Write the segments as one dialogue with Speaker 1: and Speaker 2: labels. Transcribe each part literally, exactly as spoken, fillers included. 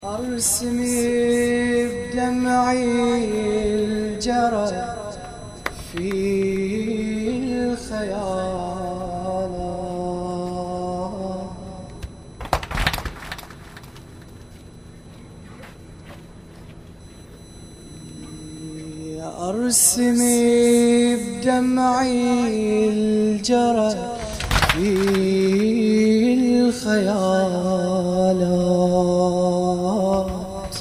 Speaker 1: أرسمي بدمعي الجرى في الخيال، أرسمي بدمعي الجرى في الخيالات،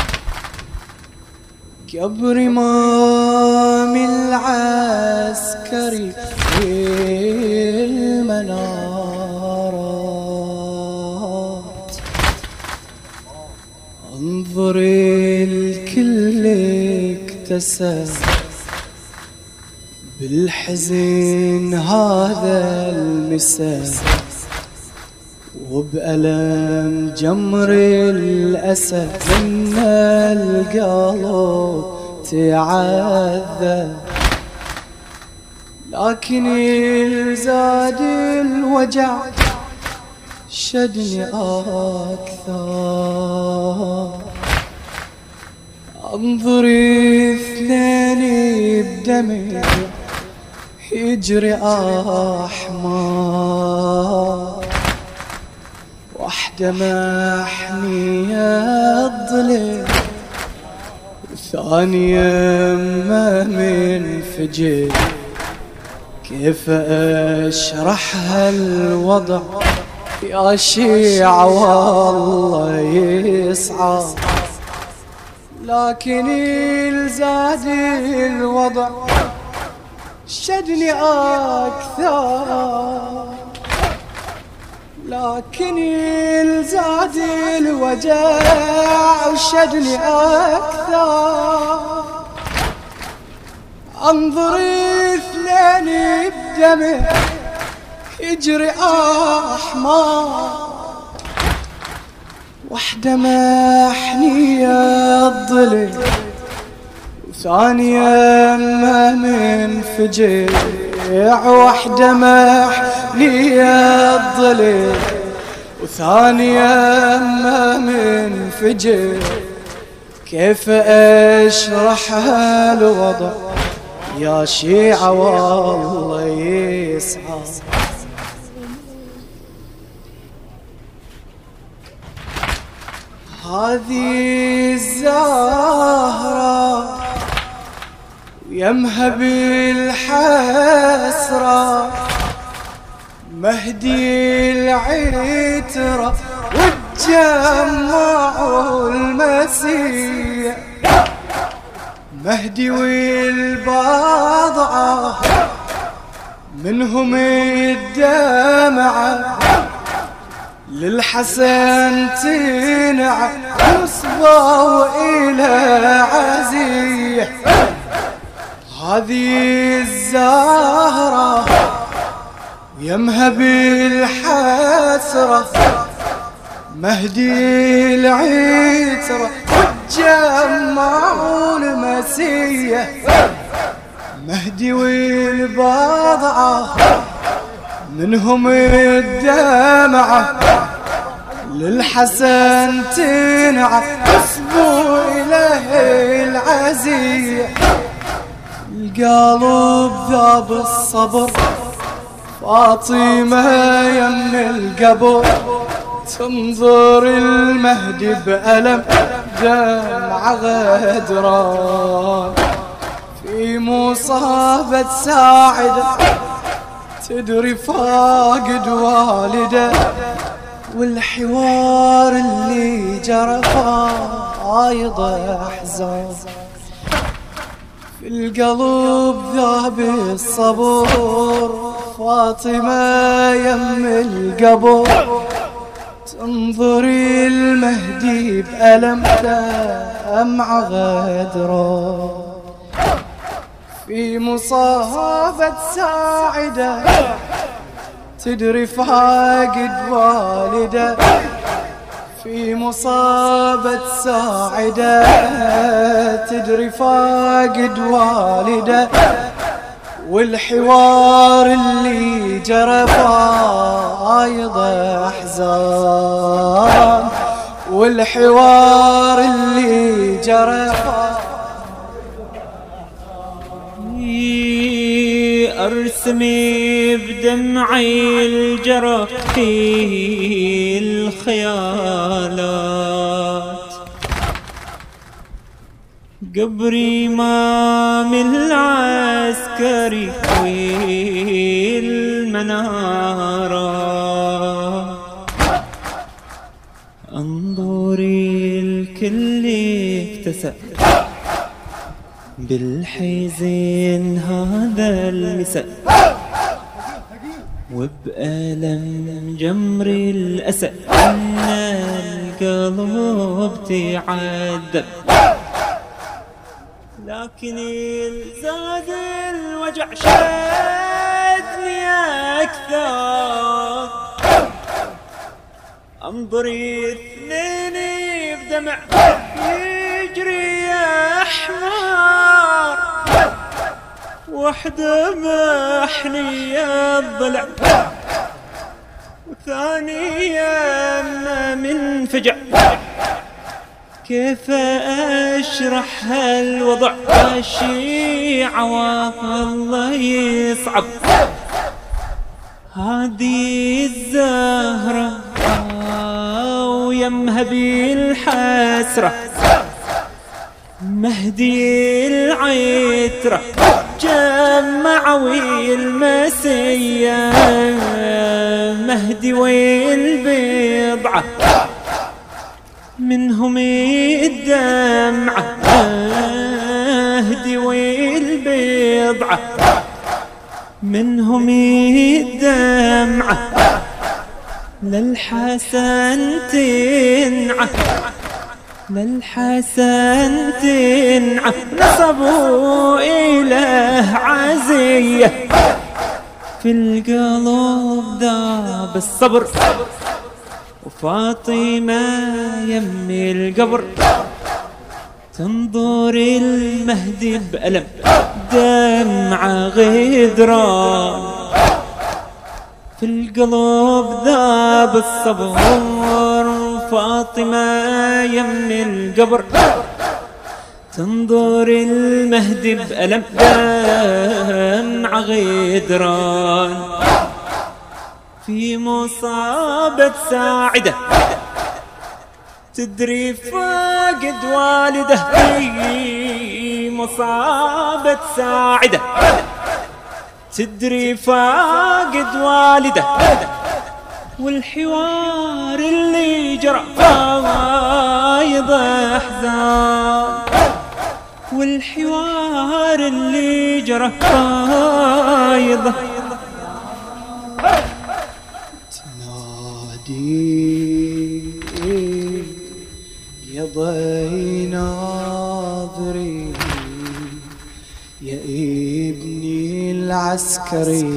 Speaker 1: قبر إمام العسكري في المنارات، انظر الكل اكتسى بالحزن هذا المساء، وبألم جمر الأسى من القلب تعذى، لكن الزاد الوجع شدني أكثر. انظر اثنين بدمي يجري أحمر، واحدة محنية الظلم والثانية ما منفجر. كيف أشرحها الوضع يا شيعة والله يصعب، لكن الزاد الوضع شدني أكثر، لكن الزاد الوجع وشدني أكثر. انظر اثنين بدمه يجري أحمر، واحدة محنية الظلم وثانية ما منفجر. واحدة محنية الظلم وثانية ما منفجر. كيف أشرحها الوضع يا شيعة والله يصعب. هذه الزهرة ويمها بالحسرة مهدي العترة، وتجمعوا المسيح مهدي والبضعة منهم الدمعة للحسن تنعى يصبوا إلى عزيح. هذه الزهرة يمها بالحسرة مهدي العترة، وتجمعوا المسيح مهدي والبضعة منهم الدمعة للحسن تنعى يصبوا إليه العزية. القلب ذاب الصبر فاطمة يم القبر، تنظر المهدي بألم دمع غدران في مصابة ساعدة تدري فاقد والده، والحوار اللي جرى فايض احزان. في القلب ذاب الصبر فاطمة يم القبر، تنظري المهدي بألم دمع غدران في مصابة ساعدة تدري فاقد والده. في مصابة ساعدة تدري فاقد والده، والحوار اللي جرى فايض احزان. والحوار اللي جرى
Speaker 2: أرسمي بدمعي الجرى في الخيالات قبري إمام العسكري والمنارة انظري الكل اكتسى بالحزن هذا المساء وبألم جمر الأسى أن القلب تعذب لكن زاد الوجع شدني أكثر انظري اثنين بدمع يجري أحمر وحدة محنية الضلع وثانية ما من فجع كيف أشرح هالوضع الشيعة والله يصعب هذه الزهرة ويمها بالحسرة مهدي العترة جمعوا المسيا مهدي والبضعة منهم الدمعة مهدي والبضعة منهم الدمعة للحسن تنعى للحسن تنعى نصبوا إله عزية في القلب ذاب الصبر وفاطمة يمي القبر تنظر المهدي بألم دمعة غدران في القلب ذاب الصبر فاطمة يمي القبر تنظر المهدي بألم دمعة غدران في مصابة ساعدة تدري فاقد والده في مصابة ساعدة تدري فاقد والده والحوار اللي جرى فايض احزان والحوار اللي جرى فايض
Speaker 1: تنادي يا ضي ناظري يا ابني العسكري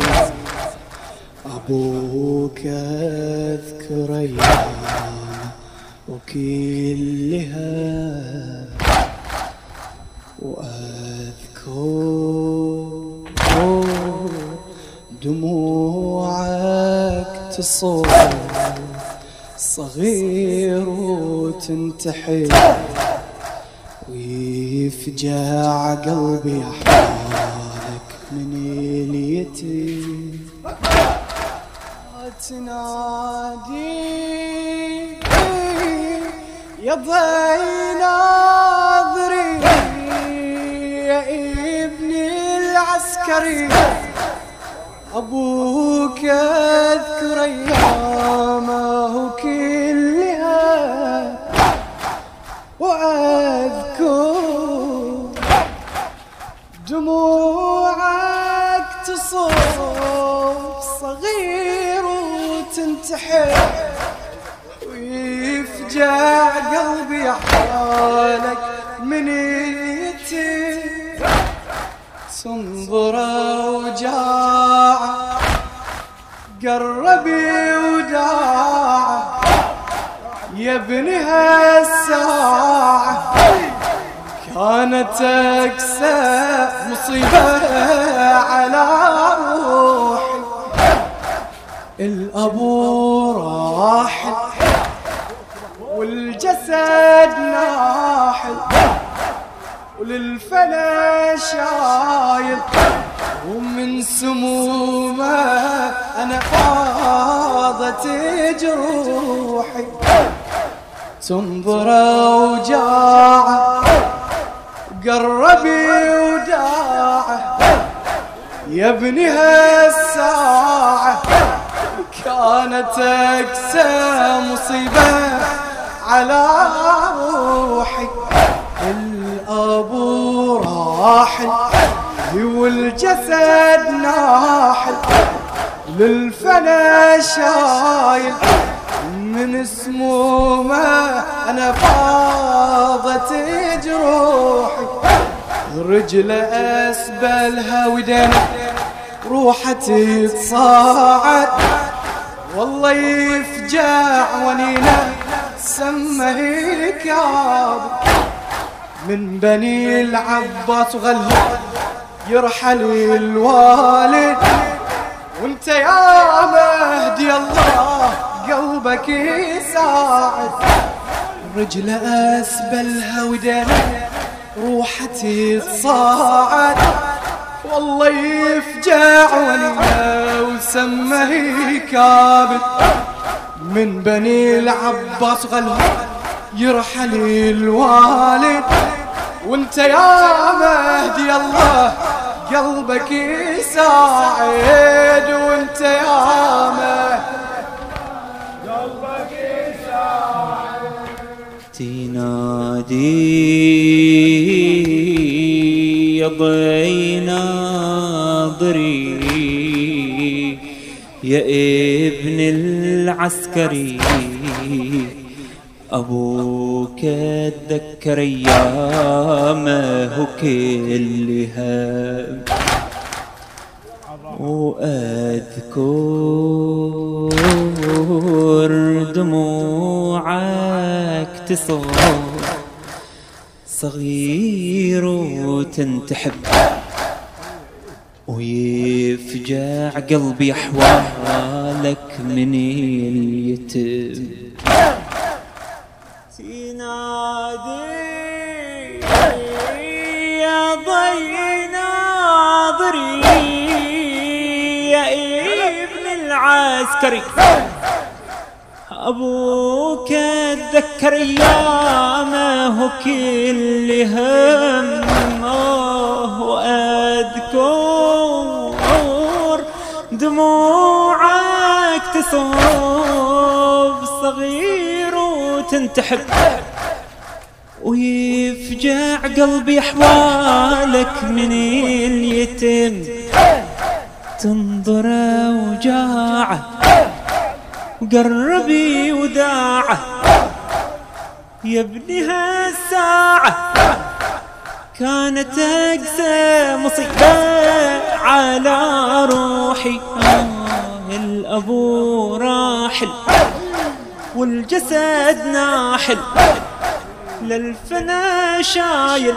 Speaker 1: أبوك أذكر أيام وكلها وأذكر دموعك تصور صغير وتنتحر ويفجع قلبي حالك من اليتيم تنادي يا ضي ناظري يا ابني العسكري أبوك أذكر أيامه كلها وأذكر دموعك تصب صغير وتنتحر ويفجع قلبي حالك من اليتيم تنظر وجاعة قربي وداعة يا ابني هالساعة كانت أكسى مصيبة على روحي الأبو راح والجسد وللفلا شايل ومن سمومه انا فاضت جروحي تنظر اوجاعه قربي وداعه يا ابني هالساعة كانت اقسى مصيبة على روحي الابو راحل والجسد ناحل للفنا شايل من سمومه انا فاضت جروحي رجله اسبلها ودنا روحتي تصاعد والله يفجع ونينا سمه كاب من بني العباس وغلهم يرحل الوالد وانت يا مهدي الله قلبك يساعد رجله اسبلها ودنا روحتي تصاعد والله يفجع ونينا وسمه كابد من بني العباس غلهم يرحل الوالد وانت يا مهدي الله قلبك يساعد وانت يا مهدي قلبك يساعد
Speaker 2: تنادي يا ضي ناظري يا ابن العسكري أبوك اتذكر أيامه كلها وأذكر دموعك تصب صغير وتنتحب ويفجع قلبي أحوالك من اليتم تنادي يا ضي ناظري يا ابن العسكري أبوك اتذكر أيامه كل همه وأذكر دموعك تصب صغير وتنتحب ويفجع قلبي أحوالك من اليتم تنظر وجاعه وقربي وداعه يا ابني هالساعة كانت أقسى مصيبة على روحي آه الأبو راحل والجسد ناحل للفنا شايل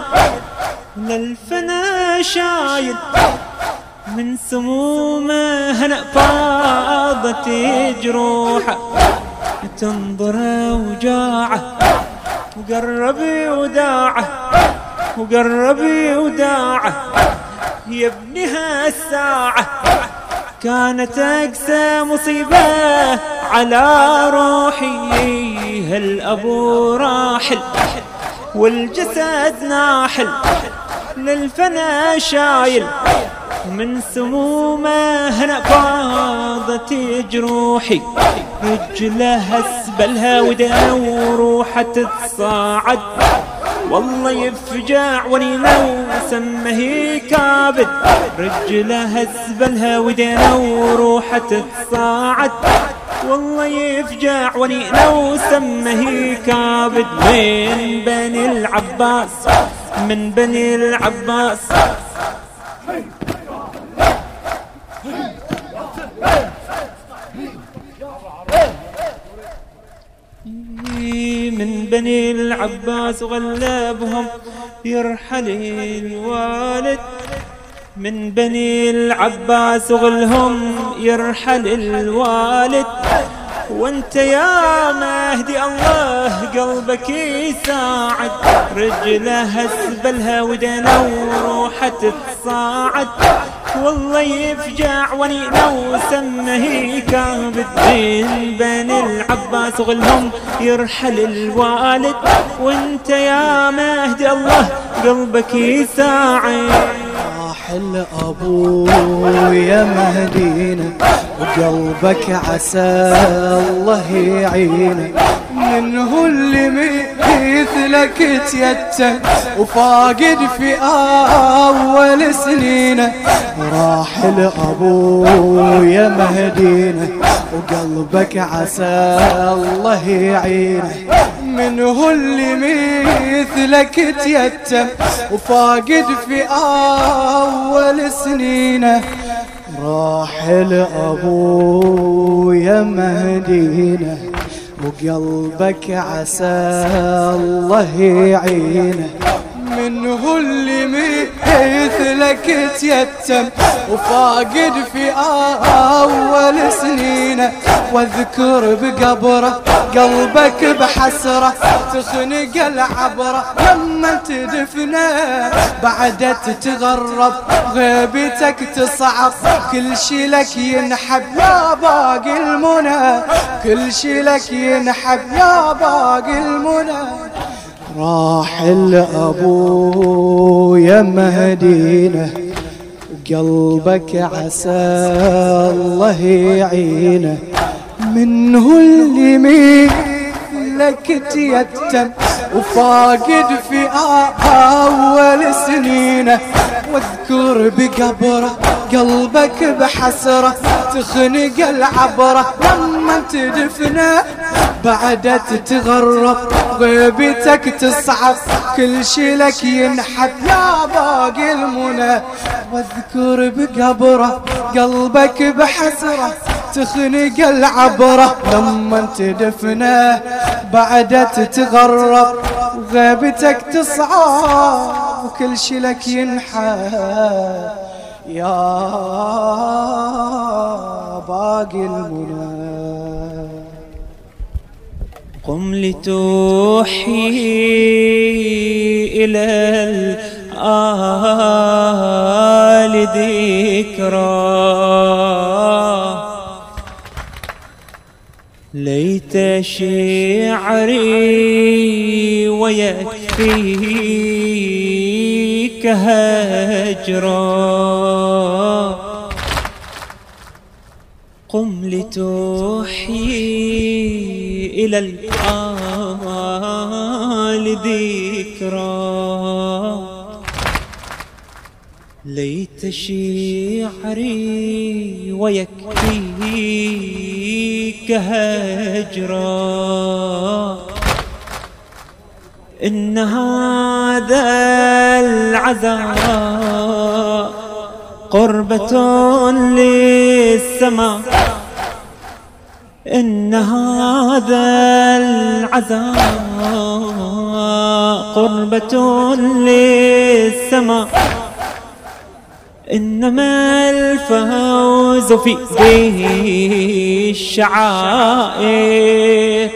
Speaker 2: للفنا شايل من سمومه هنا فاضت جروحه تنظر وجاعه وقربي وداعه وقربي وداعه يا ابني هالساعة كانت أقسى مصيبة على روحي هالأبو راحل والجسد ناحل للفنا شايل من سمومه هنا فاضت جروحي رجلها اسبلها ودنا وروحها تتصاعد والله يفجع ونينا وسمه كابد رجلها اسبلها ودنا وروحها تتصاعد والله يفجع ونينا وسمه كابد من بني العباس من بني العباس من بني العباس وغلبهم يرحل الوالد من بني العباس وغلهم يرحل الوالد وانت يا مهدي الله قلبك يساعد رجلها سبلها ودنا وروحة تصاعد والله يفجع ونينا وسمه كاب الدين بين العباس وغلهم يرحل الوالد وانت يا مهدي الله قلبك يساعد
Speaker 1: راحل أبويا مهدينا وقلبك عسى الله يعينه منه اللي مثلك تيتم وفاقد في أول سنينه راحل أبويا مهدينا وقلبك عسى الله يعينه منه اللي مثلك تيتم وفاقد في أول سنينه راحل أبويا مهدينا وقلبك عسى الله يعينه منه اللي مثلك تيتم وفاقد في أول سنينه واذكر بقبره قلبك بحسرة تخنق العبرة لما تدفنه بعد تتغرب غيبتك تصعب كل شي لك ينحب يا باقي المنى كل شي لك ينحب يا باقي المنى راحل أبويا مهدينا وقلبك عسى الله يعينه منه اللي مثلك تيتم وفاقد في أول سنينه واذكر بقبره قلبك بحسرة تخنق العبرة لما تدفنه بعد تتغرب غيبتك تصعب كل شي لك ينحب يا باقي المنى واذكر بقبره قلبك بحسرة تخنق العبرة لما تدفنه بعد تتغرب وغيبتك تصعب وكل شي لك ينحب يا باقي المنى
Speaker 2: قم لتوحي إلى الآل ذكرى ليت شعري ويكفيك هجرا قم لتوحي إلى الآل ذكرى ليت شعري ويكفيك هجرا إن هذا العزاء قربة للسماء إن هذا العزاء قربة للسماء إنما الفوز في ذي الشعائر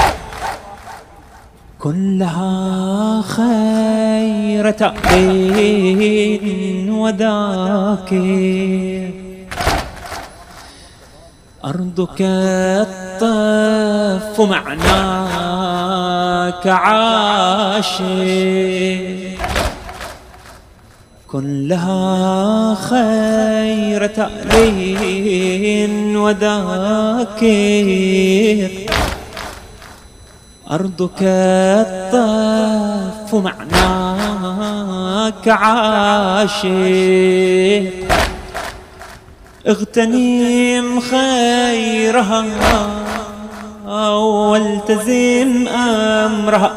Speaker 2: كلها خيرة بين وذاكر أرضك الطف معناك عاشر كلها خيرة بين وذاكر أرضك الطف معناك عاشر اغتنم خيرها والتزم أمرها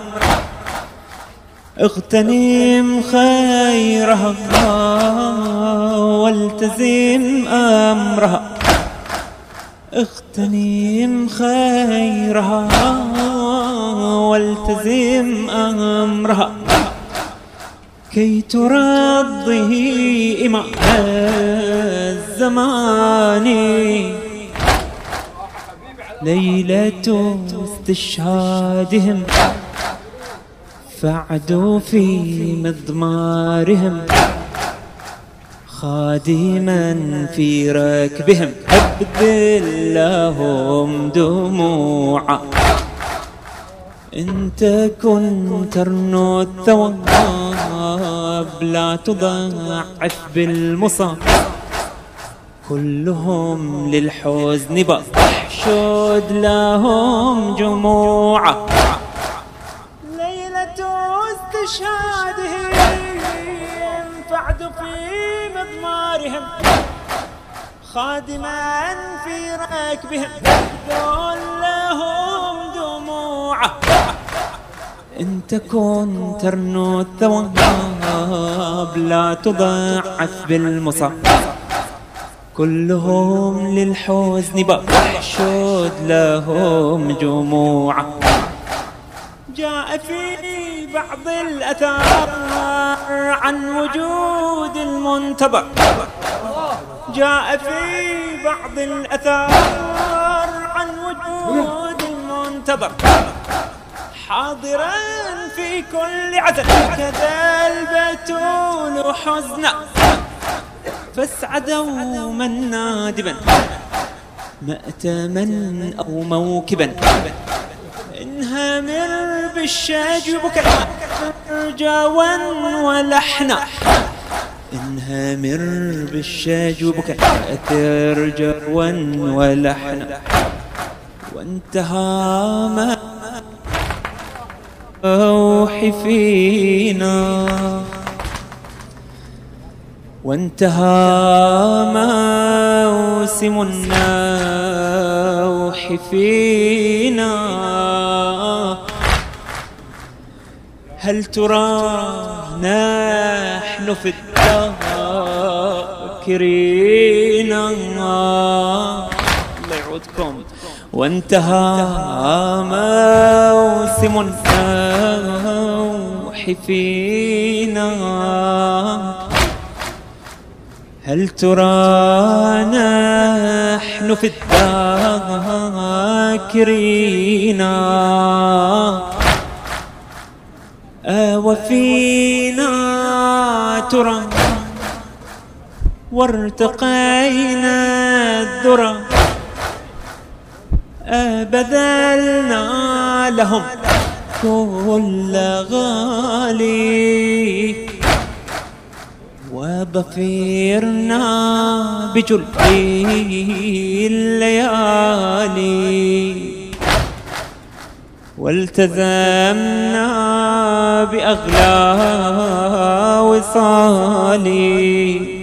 Speaker 2: اغتنم خيرها والتزم أمرها اغتنم خيرها والتزم أمرها كي ترضي إمام الزمان ليلة استشهادهم فعدوا في مضمارهم خادما في ركبهم أبذل لهم دموعا إن تكن ترنو الثواب لا تضاعف بالمصاب كلهم للحزن بحشد لهم جموعا ليلة استشهادهم فعد في مضمارهم خادما في ركبهم أبذل لهم دموعا إن تكن ترنو الثواب لا تضاعف بالمصاب كلهم للحزن بحشد لهم جموعا جاء في بعض الأثار عن وجود المنتظر جاء في بعض الأثار عن وجود المنتظر حاضرا في كل عزل كذا البتول حزنا فاسعدوا من نادبا مأتما أو موكبا انهمر بالشاج بكاء رجاوا ولحنا انهمر بالشاج بكاء رجاوا ولحنا وانتهى ما روح فينا وانتهى موسم النوح فينا هل ترى نحن في الذاكرين الله يعودكم وانتهى موسم النوح فينا هل ترى نحن في الذاكرين وفينا ترى وارتقينا الذرى بذلنا لهم كل غالي وضفيرنا بجلحي الليالي والتزمنا بأغلى وصالي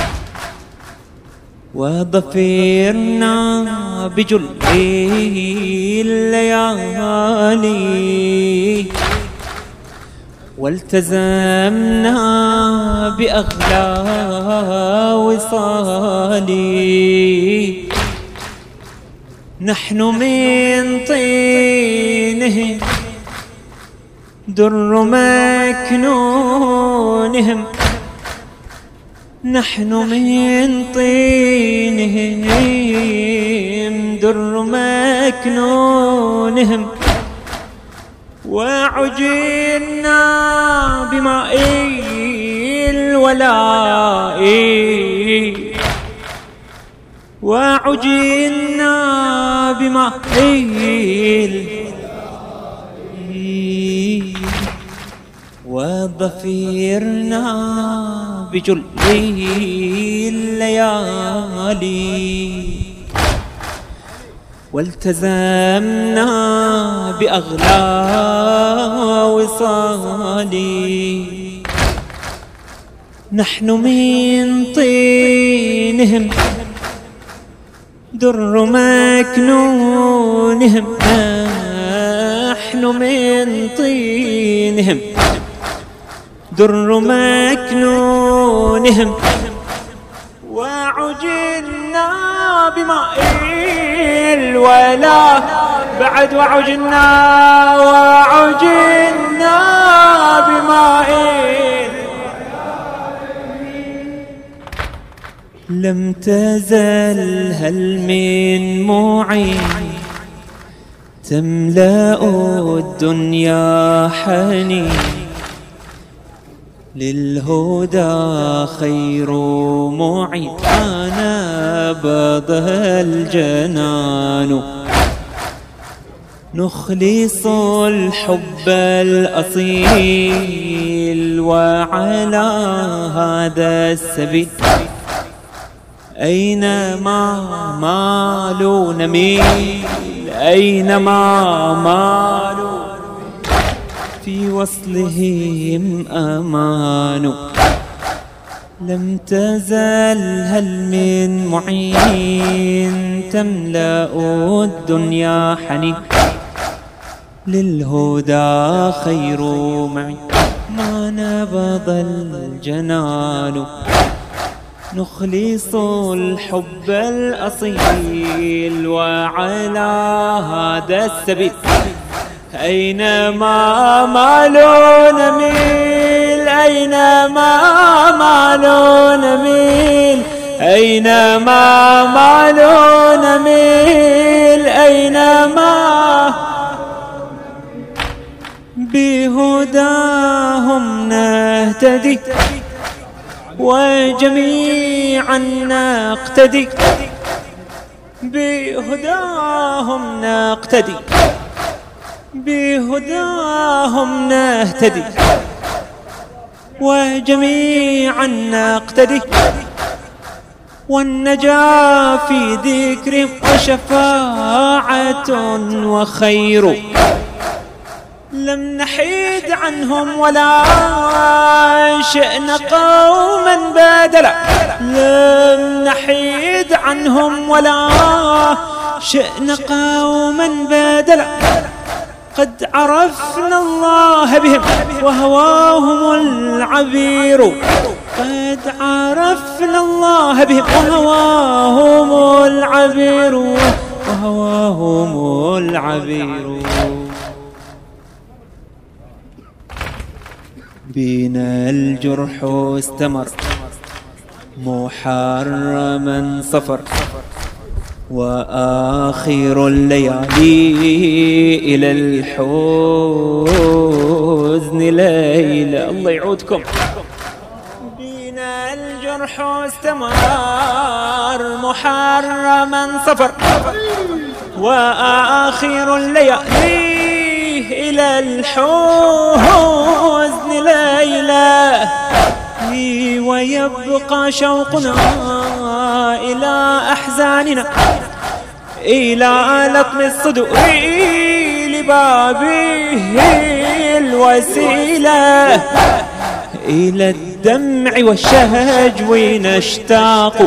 Speaker 2: وضفيرنا بجلحي الليالي والتزمنا بأغلى وصالي نحن من طينهم در مكنونهم نحن من طينهم در مكنونهم وعجلنا بماء الولاء وعجلنا بماء وضفيرنا بجلحي الليالي والتزمنا بأغلى وصالي نحن من طينهم در مكنونهم نحن من طينهم در مكنونهم وعجلنا بماء الولاء بعد وعجلنا وعجلنا بماء لم تزل هل من معين تملأ الدنيا حنين للهدى خير معين أنا بض الجنان نخلص الحب الأصيل وعلى هذا السبيل أينما مالوا نميل أينما مالوا في وصلهم أمان لم تزل هل من معين تملأ الدنيا حنين للهدى خير معين ما نبض الجنان نخلص الحب الأصيل وعلى هذا السبيل أينما مالوا نميل أينما مالوا نميل أينما مالوا نميل أينما بهداهم نهتدي وجميعا نقتدي بهداهم نقتدي بهداهم نهتدي وجميعا نقتدي والنجاة في ذكر وشفاعة وخير لم نحيد عنهم ولا شئنا قوما بدلا لم نحيد عنهم ولا شئنا قوما بدلا قد عرفنا الله بهم وهواهم العبير قد عرفنا الله بهم وهواهم العبير وهواهم العبير بنا الجرح استمر محرما صفر وآخر الليالي إلى الحزن ليلة الله يعودكم بنا الجرح استمر محرما صفر وآخر الليالي إلى الحزن ليلة ويبقى شوقنا إلى أحزاننا إلى لطم الصدور لبابه الوسيلة إلى الدمع والشهج نشتاق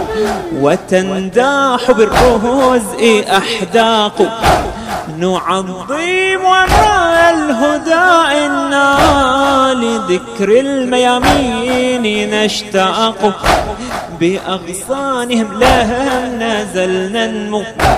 Speaker 2: وتنداح بالرهز أحداق نعظم أمر الهدى إنا لذكر الميامين نشتاق بأغصانهم لهم نزل ننمو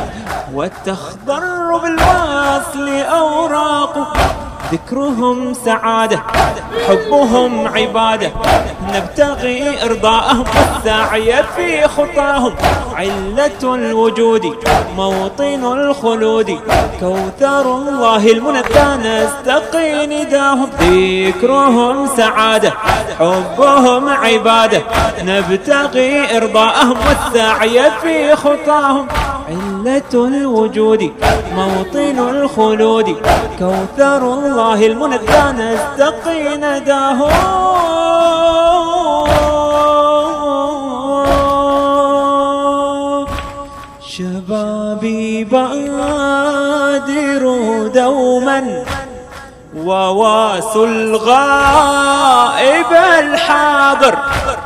Speaker 2: وتخضر بالوصل أوراق ذكرهم سعادة حبهم عبادة نبتغي إرضاءهم والسعي في خطاهم علة الوجود موطن الخلود كوثر الله المنتى نستقي نداهم ذكرهم سعادة حبهم عبادة نبتغي إرضاءهم والسعي في خطاهم علة الوجود موطن الخلود كوثر الله المنتى نستقي نداه شبابي بادروا دوما وواسوا الغائب الحاضر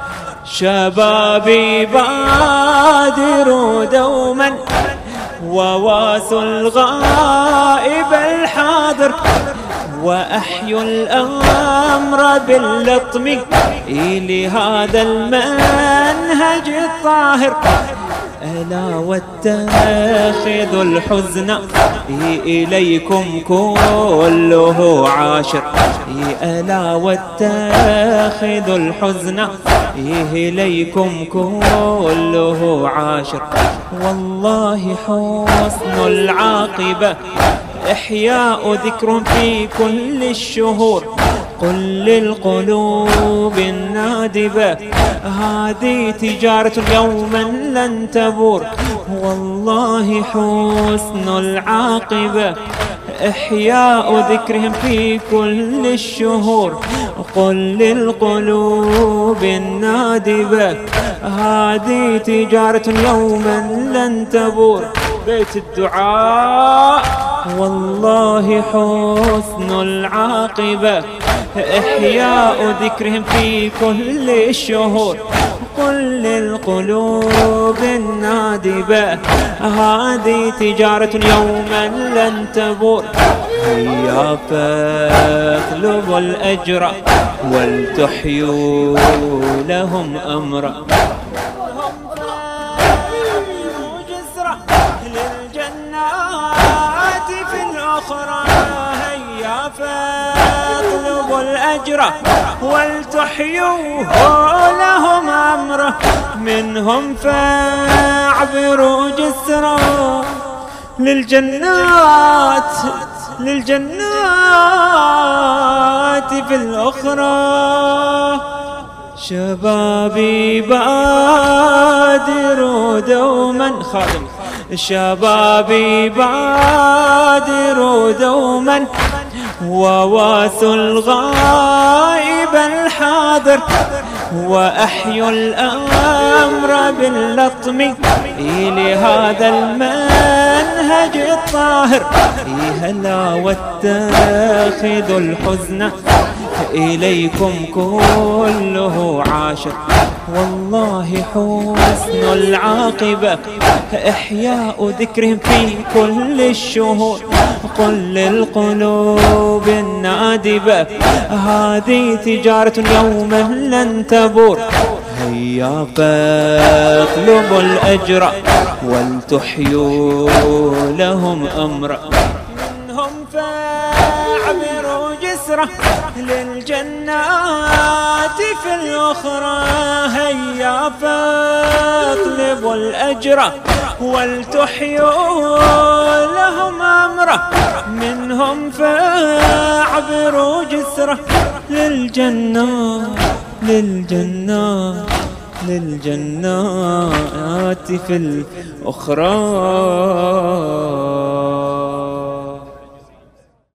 Speaker 2: شبابي بادروا دوما وواسوا الغائب الحاضر وأحيوا الأمر باللطم لهذا المنهج الطاهر ألا واتخذوا الحزن إليكم كله عاشر ألا واتخذوا الحزن إليكم كله عاشر والله حسن العاقبة إحياء ذكر في كل الشهور. قل للقلوب النادبة هذه تجارة يوما لن تبور، والله حسن العاقبة إحياء ذكرهم في كل الشهور. قل للقلوب النادبة هذه تجارة يوما لن تبور. بيت الدعاء والله حسن العاقبة إحياء ذكرهم في كل الشهور. قل للقلوب النادبة هذه تجارة يوما لن تبور. هيا فاطلبوا الأجر ولتحيوا لهم أمرا، للجنات في الأخرى. هيا فاطلبوا الأجر ولتحيوا لهم أمره، منهم فاعبروا جسرا للجنات للجنات في الأخرى. شبابي بادروا دوما خادم، شبابي بادروا دوما وواسوا الغائب الحاضر، وأحيوا الأمر باللطم لهذا المنهج الطاهر. هلا واتخذوا الحزن إليكم كله عاشر، والله حسن العاقبة إحياء ذكرهم في كل الشهور. قل للقلوب النادبة هذه تجارة يوما لن تبور. هيا فاطلبوا الأجر ولتحيوا لهم أمرا، منهم فاعبروا جسرا للجنات في الأخرى. هيا فاطلبوا الأجر ولتحيوا لهم أمرا، منهم فاعبروا جسرا للجنات للجنات للجنات في الأخرى.